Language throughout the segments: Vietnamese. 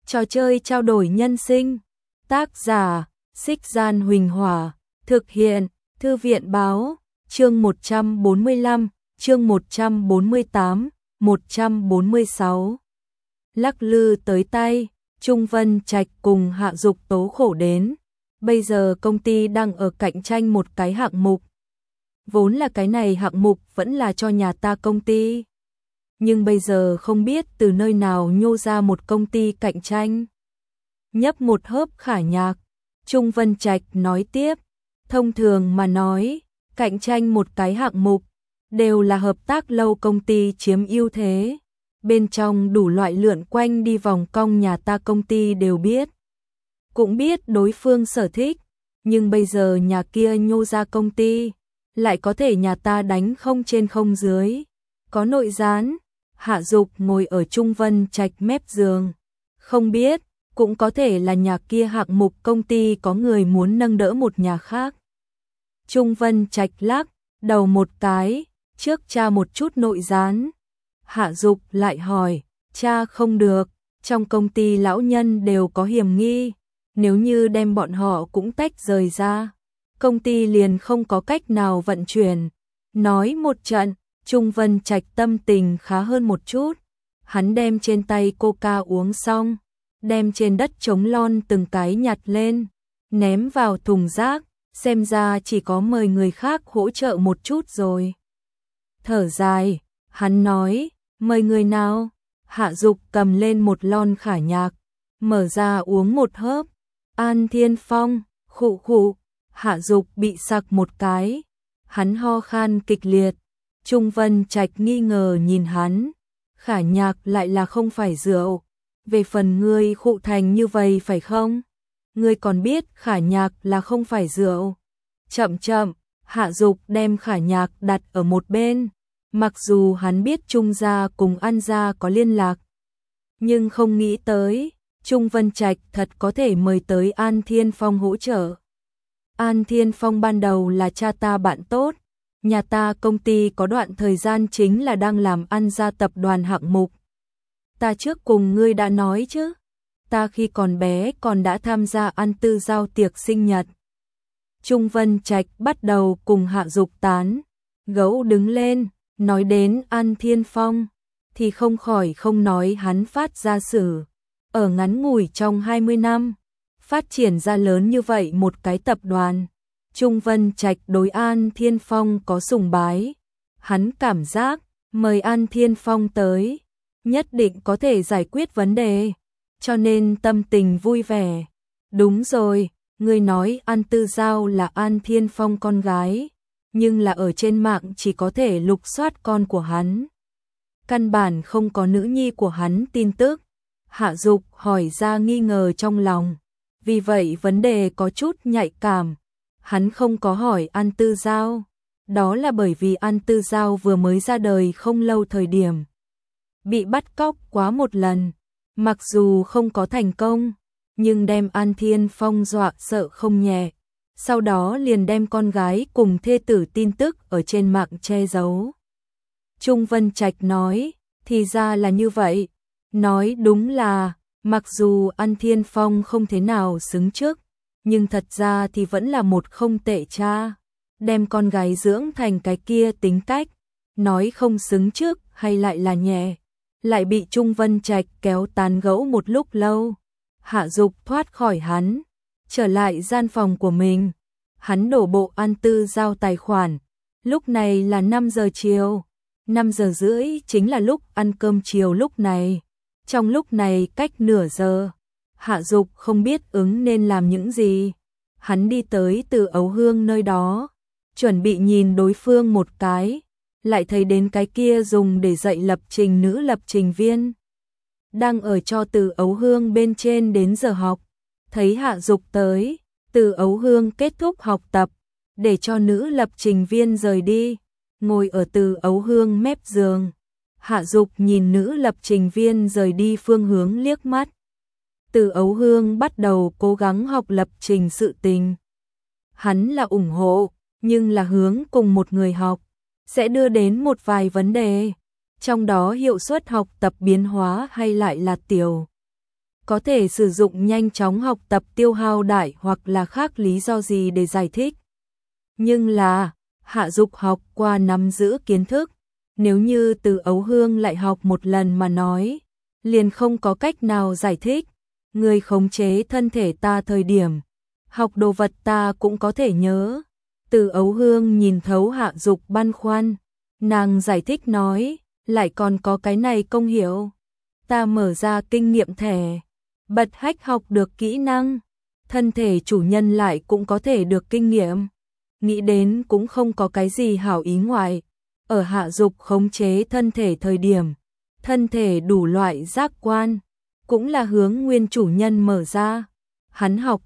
Trò chơi trao đổi nhân sinh. Tác giả: Xích Gian Huỳnh Hỏa. Thực hiện: Thư viện Báo. Chương 145, chương 148, 146. Lắc lư tới tay, Trung Vân Trạch cùng Hạ Dục tố khổ đến. Bây giờ công ty đang ở cạnh tranh một cái hạng mục. Vốn là cái này hạng mục vẫn là cho nhà ta công ty. Nhưng bây giờ không biết từ nơi nào nhô ra một công ty cạnh tranh. Nhấp một hớp khả nhạc, Trung Vân Trạch nói tiếp, thông thường mà nói, cạnh tranh một cái hạng mục, đều là hợp tác lâu công ty chiếm ưu thế. Bên trong đủ loại lượn quanh đi vòng cong nhà ta công ty đều biết. Cũng biết đối phương sở thích, nhưng bây giờ nhà kia nhô ra công ty, lại có thể nhà ta đánh không trên không dưới. Có nội gián. Hạ Dục ngồi ở Trung Vân Trạch mép giường. Không biết, cũng có thể là nhà kia hạng mục công ty có người muốn nâng đỡ một nhà khác. Trung Vân Trạch lắc đầu một cái, trước tra một chút nội gián. Hạ Dục lại hỏi, tra không được, trong công ty lão nhân đều có hiểm nghi, nếu như đem bọn họ cũng tách rời ra, công ty liền không có cách nào vận chuyển. Nói một trận, Trung Vân Trạch tâm tình khá hơn một chút, hắn đem trên tay coca uống xong, đem trên đất trống lon từng cái nhặt lên, ném vào thùng rác, xem ra chỉ có mời người khác hỗ trợ một chút rồi. Thở dài, hắn nói, mời người nào? Hạ Dục cầm lên một lon khả nhạc, mở ra uống một hớp. An Thiên Phong, khụ khụ. Hạ Dục bị sặc một cái, hắn ho khan kịch liệt. Trung Vân Trạch nghi ngờ nhìn hắn, khả nhạc lại là không phải rượu, về phần ngươi khụ thành như vậy phải không? Ngươi còn biết khả nhạc là không phải rượu. Chậm chậm, Hạ Dục đem khả nhạc đặt ở một bên, mặc dù hắn biết Trung gia cùng An gia có liên lạc, nhưng không nghĩ tới, Trung Vân Trạch thật có thể mời tới An Thiên Phong hỗ trợ. An Thiên Phong ban đầu là cha ta bạn tốt. Nhà ta công ty có đoạn thời gian chính là đang làm An gia tập đoàn hạng mục. Ta trước cùng ngươi đã nói chứ, ta khi còn bé còn đã tham gia An Tư Giao tiệc sinh nhật. Trung Vân Trạch bắt đầu cùng Hạ Dục tán gẫu đứng lên, nói đến An Thiên Phong, thì không khỏi không nói hắn phát ra sử. Ở ngắn ngủi trong 20 năm, phát triển ra lớn như vậy một cái tập đoàn. Trung Vân Trạch đối An Thiên Phong có sùng bái, hắn cảm giác mời An Thiên Phong tới, nhất định có thể giải quyết vấn đề, cho nên tâm tình vui vẻ. Đúng rồi, ngươi nói An Tư Giao là An Thiên Phong con gái, nhưng là ở trên mạng chỉ có thể lục soát con của hắn. Căn bản không có nữ nhi của hắn tin tức. Hạ Dục hỏi ra nghi ngờ trong lòng, vì vậy vấn đề có chút nhạy cảm. Hắn không có hỏi An Tư Giao, đó là bởi vì An Tư Giao vừa mới ra đời không lâu thời điểm bị bắt cóc quá một lần, mặc dù không có thành công, nhưng đem An Thiên Phong dọa sợ không nhẹ, sau đó liền đem con gái cùng thê tử tin tức ở trên mạng che giấu. Trung Vân Trạch nói, thì ra là như vậy, nói đúng là, mặc dù An Thiên Phong không thế nào xứng trước, nhưng thật ra thì vẫn là một không tệ cha, đem con gái dưỡng thành cái kia tính cách, nói không xứng trước hay lại là nhẹ, lại bị Trung Vân Trạch kéo tán gẫu một lúc lâu. Hạ Dục thoát khỏi hắn, trở lại gian phòng của mình, hắn đổ bộ An Tư Giao tài khoản, lúc này là 5 giờ chiều, 5 giờ rưỡi chính là lúc ăn cơm chiều lúc này, trong lúc này cách nửa giờ. Hạ Dục không biết ứng nên làm những gì. Hắn đi tới Từ Ấu Hương nơi đó, chuẩn bị nhìn đối phương một cái, lại thấy đến cái kia dùng để dạy lập trình nữ lập trình viên. Đang ở cho Từ Ấu Hương bên trên đến giờ học. Thấy Hạ Dục tới, Từ Ấu Hương kết thúc học tập, để cho nữ lập trình viên rời đi, ngồi ở Từ Ấu Hương mép giường. Hạ Dục nhìn nữ lập trình viên rời đi phương hướng liếc mắt. Từ Ấu Hương bắt đầu cố gắng học lập trình sự tình. Hắn là ủng hộ, nhưng là hướng cùng một người học, sẽ đưa đến một vài vấn đề, trong đó hiệu suất học tập biến hóa hay lại là tiểu. có thể sử dụng nhanh chóng học tập tiêu hao đại hoặc là khác lý do gì để giải thích. Nhưng là, Hạ Dục học qua nắm giữ kiến thức, nếu như Từ Ấu Hương lại học một lần mà nói, liền không có cách nào giải thích. Người khống chế thân thể ta thời điểm, học đồ vật ta cũng có thể nhớ. Từ Ấu Hương nhìn thấu Hạ Dục băn khoăn, nàng giải thích nói, lại còn có cái này công hiệu. Ta mở ra kinh nghiệm thẻ, bật hách học được kỹ năng, thân thể chủ nhân lại cũng có thể được kinh nghiệm. Nghĩ đến cũng không có cái gì hảo ý ngoại. Ở Hạ Dục khống chế thân thể thời điểm, thân thể đủ loại giác quan, cũng là hướng nguyên chủ nhân mở ra. Hắn học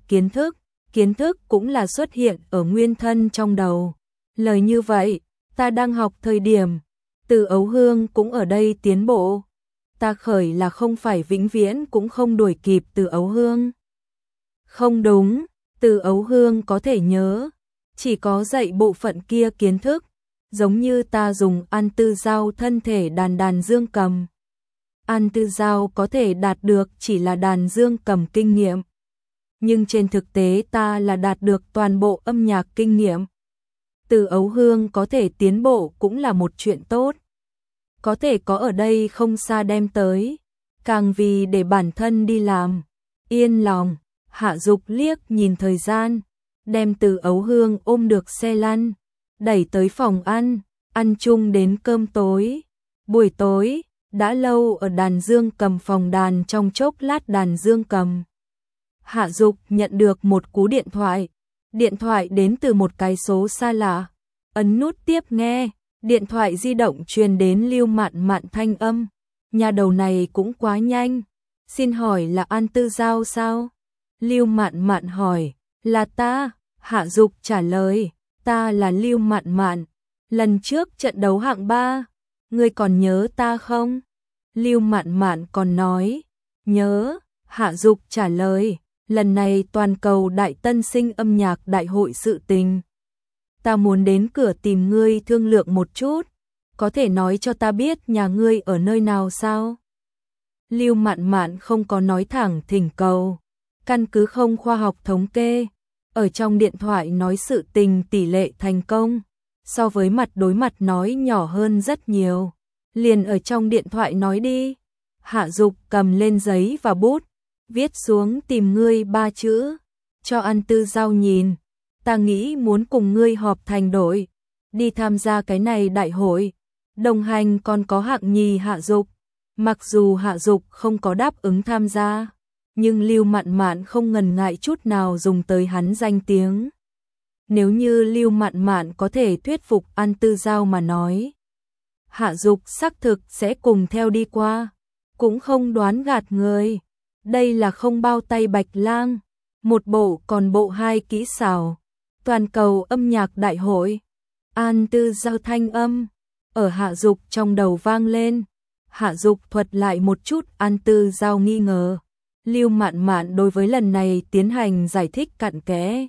kiến thức cũng là xuất hiện ở nguyên thân trong đầu. Lời như vậy, ta đang học thời điểm, Từ Ấu Hương cũng ở đây tiến bộ. Ta khởi là không phải vĩnh viễn cũng không đuổi kịp Từ Ấu Hương. Không đúng, Từ Ấu Hương có thể nhớ, chỉ có dạy bộ phận kia kiến thức, giống như ta dùng An Tư Giao thân thể đàn dương cầm. An Tư Giao có thể đạt được chỉ là đàn dương cầm kinh nghiệm, nhưng trên thực tế ta là đạt được toàn bộ âm nhạc kinh nghiệm. Từ Ấu Hương có thể tiến bộ cũng là một chuyện tốt. Có thể có ở đây không xa đem tới, càng vì để bản thân đi làm. Yên lòng, Hạ Dục liếc nhìn thời gian, đem Từ Ấu Hương ôm được xe lăn, đẩy tới phòng ăn chung đến cơm tối. Buổi tối, đã lâu ở đàn dương cầm phòng đàn trong chốc lát đàn dương cầm. Hạ Dục nhận được một cú điện thoại đến từ một cái số xa lạ. Ấn nút tiếp nghe, điện thoại di động truyền đến Lưu Mạn Mạn thanh âm. Nhà đầu này cũng quá nhanh. Xin hỏi là An Tư Giao sao? Lưu Mạn Mạn hỏi. Là ta. Hạ Dục trả lời. Ta là Lưu Mạn Mạn. Lần trước trận đấu hạng 3, ngươi còn nhớ ta không? Lưu Mạn Mạn còn nói. Nhớ. Hạ Dục trả lời. Lần này toàn cầu đại tân sinh âm nhạc đại hội sự tình. Ta muốn đến cửa tìm ngươi thương lượng một chút. Có thể nói cho ta biết nhà ngươi ở nơi nào sao? Lưu Mạn Mạn không có nói thẳng thỉnh cầu. Căn cứ không khoa học thống kê, ở trong điện thoại nói sự tình tỷ lệ thành công, so với mặt đối mặt nói nhỏ hơn rất nhiều. Liền ở trong điện thoại nói đi. Hạ Dục cầm lên giấy và bút, viết xuống tìm ngươi 3 chữ, cho An Tư Giao nhìn. Ta nghĩ muốn cùng ngươi họp thành đội, đi tham gia cái này đại hội. Đồng hành còn có hạng nhì Hạ Dục. Mặc dù Hạ Dục không có đáp ứng tham gia, nhưng Lưu Mạn Mạn không ngần ngại chút nào dùng tới hắn danh tiếng. Nếu như Lưu Mạn Mạn có thể thuyết phục An Tư Giao mà nói, Hạ Dục xác thực sẽ cùng theo đi qua, cũng không đoán gạt người. Đây là không bao tay Bạch Lang, một bộ còn bộ 2 kỹ xảo. Toàn cầu âm nhạc đại hội. An Tư Giao thanh âm ở Hạ Dục trong đầu vang lên. Hạ Dục thuật lại một chút An Tư Giao nghi ngờ. Lưu Mạn Mạn đối với lần này tiến hành giải thích cặn kẽ.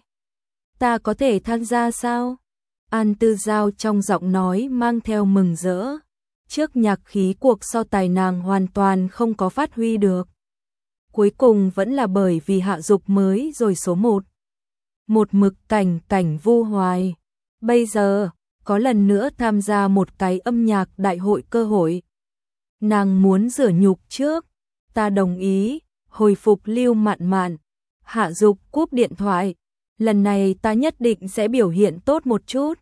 Ta có thể tham gia sao? An Tư Giao trong giọng nói mang theo mừng rỡ. Trước nhạc khí cuộc so tài nàng hoàn toàn không có phát huy được. Cuối cùng vẫn là bởi vì Hạ Dục mới rồi số 1. Một mực cảnh vu hoài. Bây giờ, có lần nữa tham gia một cái âm nhạc đại hội cơ hội. Nàng muốn rửa nhục trước. Ta đồng ý, hồi phục Lưu Mạn Mạn. Hạ Dục cúp điện thoại. Lần này ta nhất định sẽ biểu hiện tốt một chút.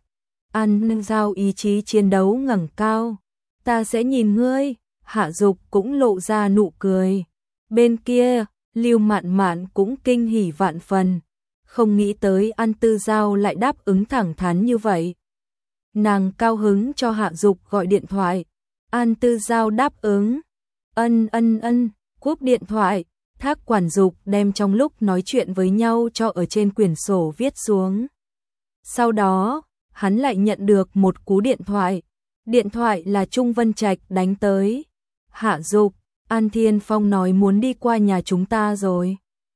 An Giao ý chí chiến đấu ngẩng cao. Ta sẽ nhìn ngươi. Hạ Dục cũng lộ ra nụ cười. Bên kia, Lưu Mạn Mạn cũng kinh hỉ vạn phần. Không nghĩ tới An Tư Giao lại đáp ứng thẳng thắn như vậy. Nàng cao hứng cho Hạ Dục gọi điện thoại. An Tư Giao đáp ứng. Ân, cúp điện thoại. Thác Quản Dục đem trong lúc nói chuyện với nhau cho ở trên quyển sổ viết xuống. Sau đó, hắn lại nhận được một cú điện thoại. Điện thoại là Trung Vân Trạch đánh tới. Hạ Dục, An Thiên Phong nói muốn đi qua nhà chúng ta rồi.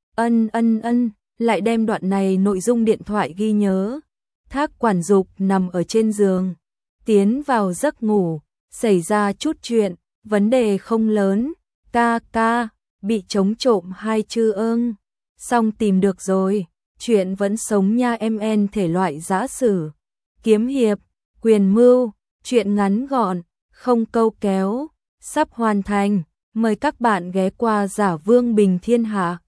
Ân, lại đem đoạn này nội dung điện thoại ghi nhớ. Thác Quản Dục nằm ở trên giường, tiến vào giấc ngủ, xảy ra chút chuyện, vấn đề không lớn. Ca, bị chống trộm hai chư ưng. Xong tìm được rồi, chuyện vẫn sống nha em thể loại giã sử, kiếm hiệp, quyền mưu, chuyện ngắn gọn, không câu kéo, sắp hoàn thành. Mời các bạn ghé qua Giả Vương Bình Thiên Hạ.